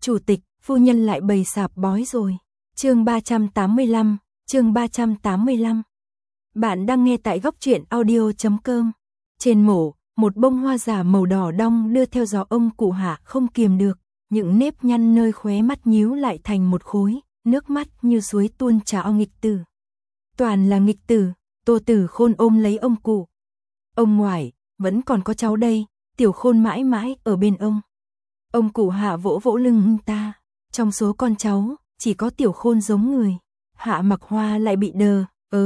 Chủ tịch, phu nhân lại bày sạp bói rồi. Chương 385, chương 385. Bạn đang nghe tại góc truyện audio.com. Trên mổ, một bông hoa giả màu đỏ đong đưa theo gió, ông cụ Hạ không kiềm được, những nếp nhăn nơi khóe mắt nhíu lại thành một khối, nước mắt như suối tuôn trào. Nghịch tử. Toàn là nghịch tử. Tô Tử Khôn ôm lấy ông cụ. Ông ngoại, vẫn còn có cháu đây, Tiểu Khôn mãi mãi ở bên ông. Ông cụ Hạ vỗ vỗ lưng ta. Trong số con cháu, chỉ có Tiểu Khôn giống người. Hạ Mặc Hoa lại bị đờ.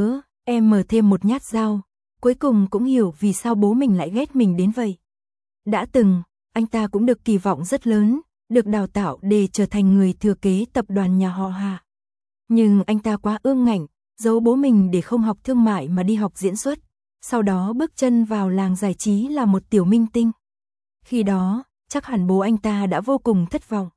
Em mở thêm một nhát dao. Cuối cùng cũng hiểu vì sao bố mình lại ghét mình đến vậy. Đã từng, anh ta cũng được kỳ vọng rất lớn, được đào tạo để trở thành người thừa kế tập đoàn nhà họ Hạ. Nhưng anh ta quá ương ngạnh, giấu bố mình để không học thương mại mà đi học diễn xuất. Sau đó bước chân vào làng giải trí là một tiểu minh tinh. Khi đó, chắc hẳn bố anh ta đã vô cùng thất vọng.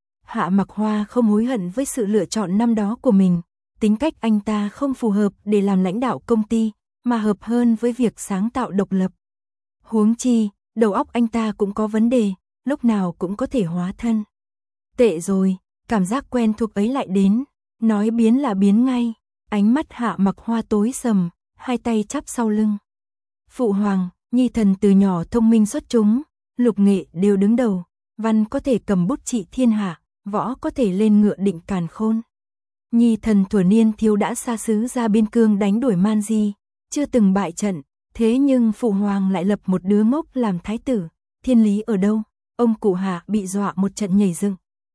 Hạ Mặc Hoa không hối hận với sự lựa chọn năm đó của mình. Tính cách anh ta không phù hợp để làm lãnh đạo công ty, mà hợp hơn với việc sáng tạo độc lập. Huống chi, đầu óc anh ta cũng có vấn đề, lúc nào cũng có thể hóa thân. Tệ rồi, cảm giác quen thuộc ấy lại đến, nói biến là biến ngay. Ánh mắt Hạ Mặc Hoa tối sầm, hai tay chắp sau lưng. Phụ hoàng, nhi thần từ nhỏ thông minh xuất chúng, lục nghệ đều đứng đầu, văn có thể cầm bút trị thiên hạ, võ có thể lên ngựa định càn khôn. Nhi thần thuở niên thiếu đã xa xứ ra biên cương đánh đuổi Man Di, chưa từng bại trận, thế nhưng phụ hoàng lại lập một đứa ngốc làm thái tử, thiên lý ở đâu? Ông cụ Hạ bị dọa một trận nhảy dựng.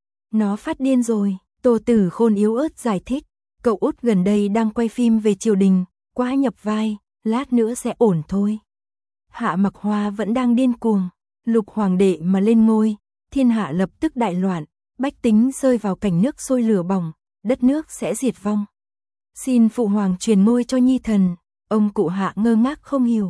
Nó phát điên rồi, Tô Tử Khôn yếu ớt giải thích, cậu út gần đây đang quay phim về triều đình, quá nhập vai, lát nữa sẽ ổn thôi. Hạ Mặc Hoa vẫn đang điên cuồng, lục hoàng đệ mà lên ngôi, thiên hạ lập tức đại loạn, bách tính rơi vào cảnh nước sôi lửa bỏng, đất nước sẽ diệt vong. Xin phụ hoàng truyền ngôi cho nhi thần. Ông cụ Hạ ngơ ngác không hiểu.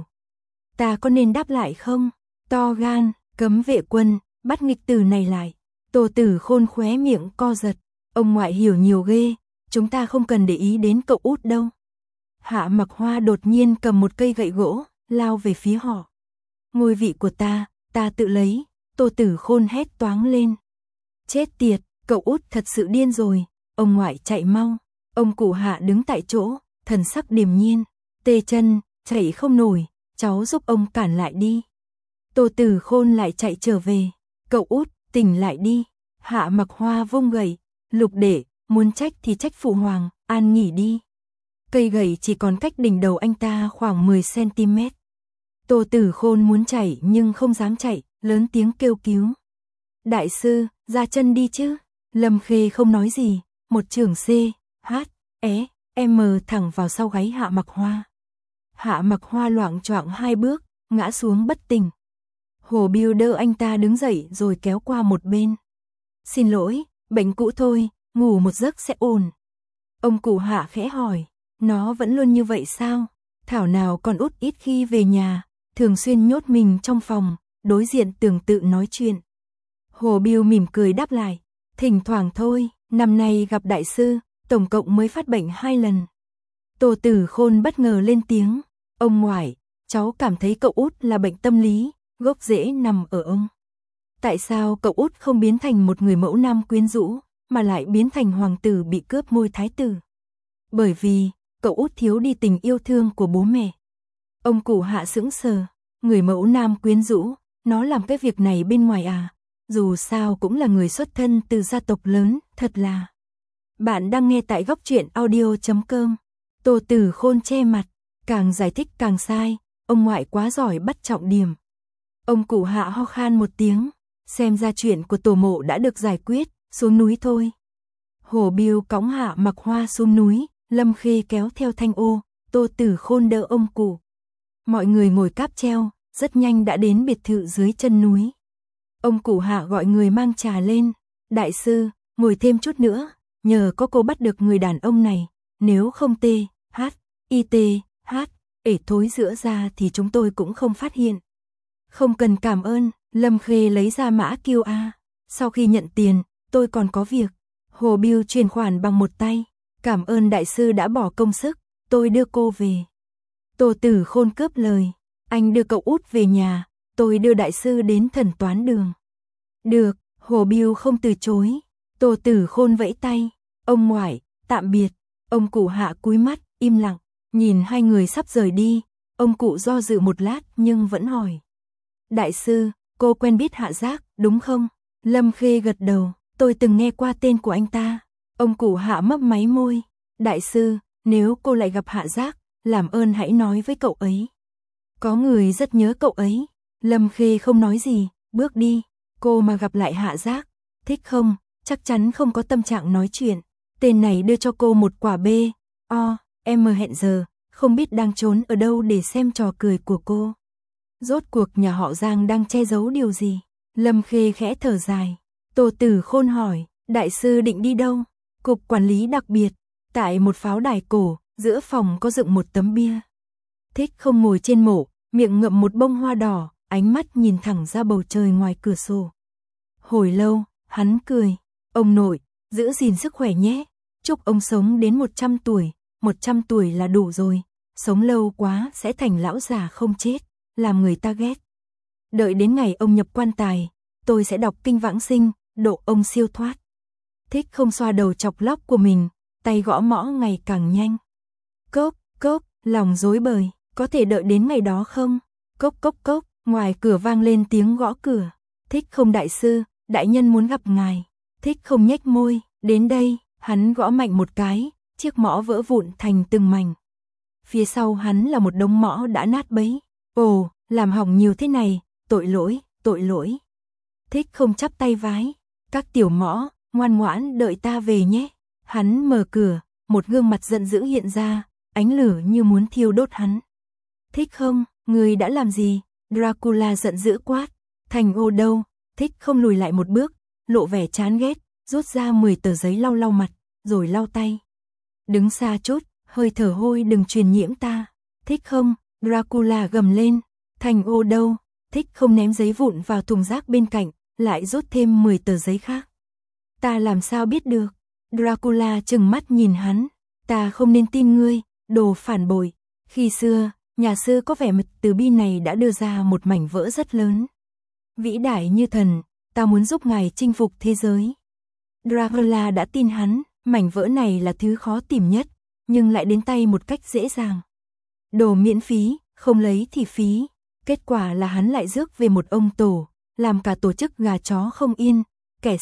Ta có nên đáp lại không? To gan, cấm vệ quân, bắt nghịch tử này lại. Tô Tử Khôn khóe miệng co giật. Ông ngoại hiểu nhiều ghê, chúng ta không cần để ý đến cậu út đâu. Hạ Mặc Hoa đột nhiên cầm một cây gậy gỗ, lao về phía họ. Ngôi vị của ta tự lấy. Tô Tử Khôn hét toáng lên. Chết tiệt, cậu út thật sự điên rồi. Ông ngoại chạy mau. Ông cụ Hạ đứng tại chỗ, thần sắc điềm nhiên. Tê chân, chạy không nổi, cháu giúp ông cản lại đi. Tô Tử Khôn lại chạy trở về. Cậu út, tỉnh lại đi. Hạ Mặc Hoa vung gậy. Lục đệ, muốn trách thì trách phụ hoàng, an nghỉ đi. Cây gậy chỉ còn cách đỉnh đầu anh ta khoảng 10 cm. Tô Tử Khôn muốn chạy nhưng không dám chạy, lớn tiếng kêu cứu. Đại sư, ra chân đi chứ. Lâm Khê không nói gì, một chưởng C, H, E, M thẳng vào sau gáy Hạ Mặc Hoa. Hạ Mặc Hoa loạng choạng hai bước, ngã xuống bất tỉnh. Hồ Biêu đỡ anh ta đứng dậy rồi kéo qua một bên. Xin lỗi, bệnh cũ thôi, ngủ một giấc sẽ ổn. Ông cụ Hạ khẽ hỏi, nó vẫn luôn như vậy sao? Thảo nào con út ít khi về nhà, thường xuyên nhốt mình trong phòng, đối diện Tưởng Tự nói chuyện. Hồ Biêu mỉm cười đáp lại, thỉnh thoảng thôi, năm nay gặp đại sư, tổng cộng mới phát bệnh 2 lần. Tô Tử Khôn bất ngờ lên tiếng, ông ngoại, cháu cảm thấy cậu út là bệnh tâm lý, gốc rễ nằm ở ông. Tại sao cậu út không biến thành một người mẫu nam quyến rũ, mà lại biến thành hoàng tử bị cướp ngôi thái tử? Bởi vì, cậu út thiếu đi tình yêu thương của bố mẹ. Ông cụ Hạ sững sờ, người mẫu nam quyến rũ, nó làm cái việc này bên ngoài à? Dù sao cũng là người xuất thân từ gia tộc lớn, thật là. Bạn đang nghe tại góc truyện audio.com. Tô Tử Khôn che mặt, càng giải thích càng sai, ông ngoại quá giỏi bắt trọng điểm. Ông cụ Hạ ho khan một tiếng, xem ra chuyện của tổ mộ đã được giải quyết, xuống núi thôi. Hồ Biêu cõng Hạ Mặc Hoa xuống núi, Lâm Khê kéo theo Thanh Ô, Tô Tử Khôn đỡ ông cụ. Mọi người ngồi cáp treo, rất nhanh đã đến biệt thự dưới chân núi. Ông cụ Hạ gọi người mang trà lên, đại sư, ngồi thêm chút nữa, nhờ có cô bắt được người đàn ông này, nếu không ể thối giữa ra thì chúng tôi cũng không phát hiện. Không cần cảm ơn, Lâm Khê lấy ra mã QR, sau khi nhận tiền, tôi còn có việc. Hồ Biêu chuyển khoản bằng một tay, cảm ơn đại sư đã bỏ công sức, tôi đưa cô về. Tô Tử Khôn cướp lời, anh đưa cậu út về nhà, tôi đưa đại sư đến thần toán đường. Được, Hồ Biêu không từ chối, Tô Tử Khôn vẫy tay, ông ngoại, tạm biệt. Ông cụ Hạ cúi mắt, im lặng, nhìn hai người sắp rời đi, ông cụ do dự một lát nhưng vẫn hỏi. Đại sư, cô quen biết Hạ Giác, đúng không? Lâm Khê gật đầu, tôi từng nghe qua tên của anh ta. Ông cụ Hạ mấp máy môi, đại sư, nếu cô lại gặp Hạ Giác, làm ơn hãy nói với cậu ấy. Có người rất nhớ cậu ấy. Lâm Khê không nói gì, bước đi. Cô mà gặp lại Hạ Giác, thích không? Chắc chắn không có tâm trạng nói chuyện. Tên này đưa cho cô một quả em hẹn giờ, không biết đang trốn ở đâu để xem trò cười của cô. Rốt cuộc nhà họ Giang đang che giấu điều gì? Lâm Khê khẽ thở dài. Tô Tử Khôn hỏi, đại sư định đi đâu? Cục quản lý đặc biệt, tại một pháo đài cổ, giữa phòng có dựng một tấm bia. Thích không ngồi trên mộ, miệng ngậm một bông hoa đỏ, ánh mắt nhìn thẳng ra bầu trời ngoài cửa sổ. Hồi lâu, hắn cười, ông nội, giữ gìn sức khỏe nhé, chúc ông sống đến 100 tuổi, 100 tuổi là đủ rồi, sống lâu quá sẽ thành lão già không chết, làm người ta ghét. Đợi đến ngày ông nhập quan tài, tôi sẽ đọc kinh vãng sinh, độ ông siêu thoát. Thích không xoa đầu chọc lóc của mình, tay gõ mõ ngày càng nhanh. Cốc, cốc, lòng rối bời, có thể đợi đến ngày đó không? Cốc cốc cốc, ngoài cửa vang lên tiếng gõ cửa. Thích không đại sư, đại nhân muốn gặp ngài. Thích không nhếch môi, đến đây, hắn gõ mạnh một cái, chiếc mõ vỡ vụn thành từng mảnh. Phía sau hắn là một đống mõ đã nát bấy. Ồ, làm hỏng nhiều thế này, tội lỗi, tội lỗi. Thích không chắp tay vái, các tiểu mõ, ngoan ngoãn đợi ta về nhé. Hắn mở cửa, một gương mặt giận dữ hiện ra, ánh lửa như muốn thiêu đốt hắn. Thích không, người đã làm gì? Dracula giận dữ quát. Thành ô đâu? Thích không lùi lại một bước, lộ vẻ chán ghét, rút ra 10 tờ giấy lau lau mặt, rồi lau tay. Đứng xa chút, hơi thở hôi đừng truyền nhiễm ta. Thích không? Dracula gầm lên. Thành ô đâu? Thích không ném giấy vụn vào thùng rác bên cạnh, lại rút thêm 10 tờ giấy khác. Ta làm sao biết được? Dracula trừng mắt nhìn hắn. Ta không nên tin ngươi, đồ phản bội. Khi xưa, nhà sư có vẻ mật từ bi này đã đưa ra một mảnh vỡ rất lớn. Vĩ đại như thần, ta muốn giúp ngài chinh phục thế giới. Dracula đã tin hắn, mảnh vỡ này là thứ khó tìm nhất, nhưng lại đến tay một cách dễ dàng. Đồ miễn phí, không lấy thì phí. Kết quả là hắn lại rước về một ông tổ, làm cả tổ chức gà chó không yên, kẻ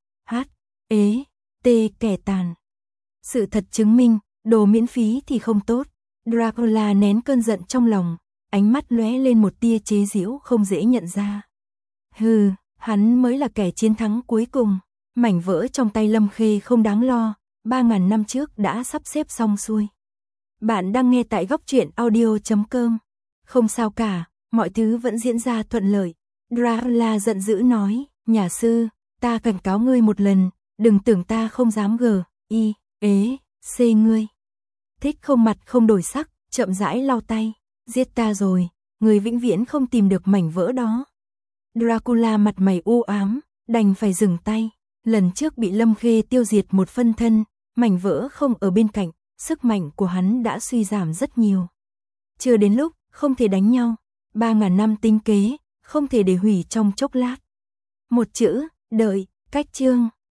kẻ tàn. Sự thật chứng minh, đồ miễn phí thì không tốt. Dracula nén cơn giận trong lòng, ánh mắt lóe lên một tia chế giễu không dễ nhận ra. Hừ, hắn mới là kẻ chiến thắng cuối cùng. Mảnh vỡ trong tay Lâm Khê không đáng lo, 3.000 năm trước đã sắp xếp xong xuôi. Bạn đang nghe tại góc truyện audio.com. Không sao cả, mọi thứ vẫn diễn ra thuận lợi. Dracula giận dữ nói, nhà sư, ta cảnh cáo ngươi một lần, đừng tưởng ta không dám ngươi. Thích không mặt không đổi sắc, chậm rãi lau tay, giết ta rồi, người vĩnh viễn không tìm được mảnh vỡ đó. Dracula mặt mày u ám, đành phải dừng tay. Lần trước bị Lâm Khê tiêu diệt một phân thân, mảnh vỡ không ở bên cạnh, sức mạnh của hắn đã suy giảm rất nhiều. Chưa đến lúc, không thể đánh nhau. 3.000 năm tinh kế, không thể để hủy trong chốc lát. Một chữ, đợi, cách chương.